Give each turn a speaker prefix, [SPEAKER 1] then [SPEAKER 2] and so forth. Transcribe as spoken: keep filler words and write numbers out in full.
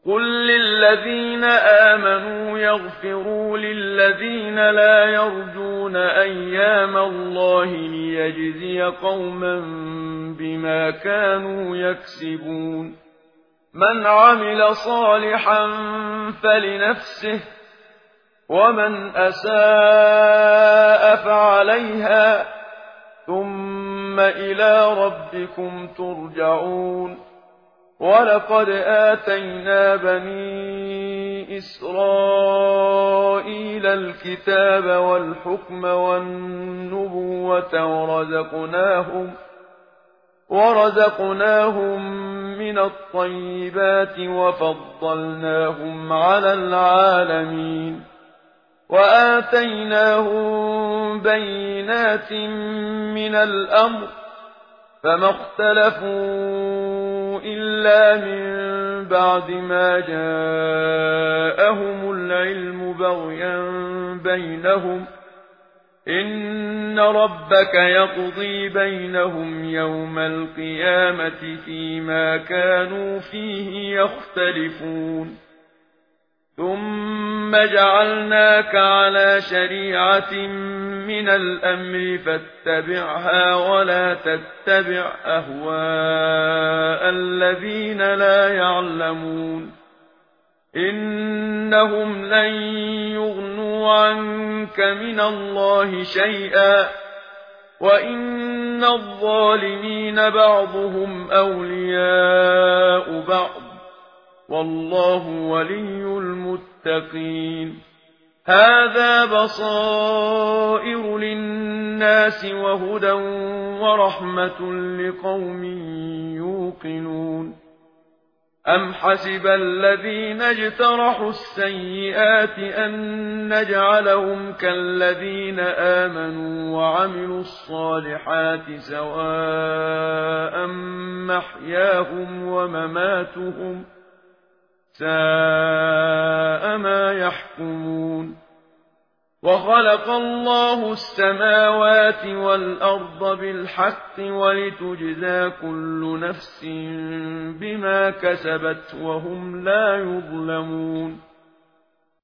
[SPEAKER 1] قل للذين آمنوا يغفروا للذين لا يرجون أيام الله ليجزي قوما بما كانوا يكسبون من عمل صالحا فلنفسه ومن أساء فعليها ثم إلى ربكم ترجعون ولقد آتينا بني إسرائيل الكتاب والحكم والنبوة ورزقناهم ورزقناهم من الطيبات وفضلناهم على العالمين وآتيناهم بينات من الأمر فما اختلفوا إلا من بعد ما جاءهم العلم بغيا بينهم إن ربك يقضي بينهم يوم القيامة فيما كانوا فيه يختلفون ثم جعلناك على شريعة من الأمر فاتبعها ولا تتبع أهواء الذين لا يعلمون إنهم لن يغنوا عنك من الله شيئا وإن الظالمين بعضهم أولياء بعض والله ولي المتقين هذا بصائر للناس وهدى ورحمة لقوم يوقنون أم حسب الذين اجترحوا السيئات أن نجعلهم كالذين آمنوا وعملوا الصالحات سواء محياهم ومماتهم ساء ما يحكمون وخلق الله السماوات والأرض بالحق ولتجزى كل نفس بما كسبت وهم لا يظلمون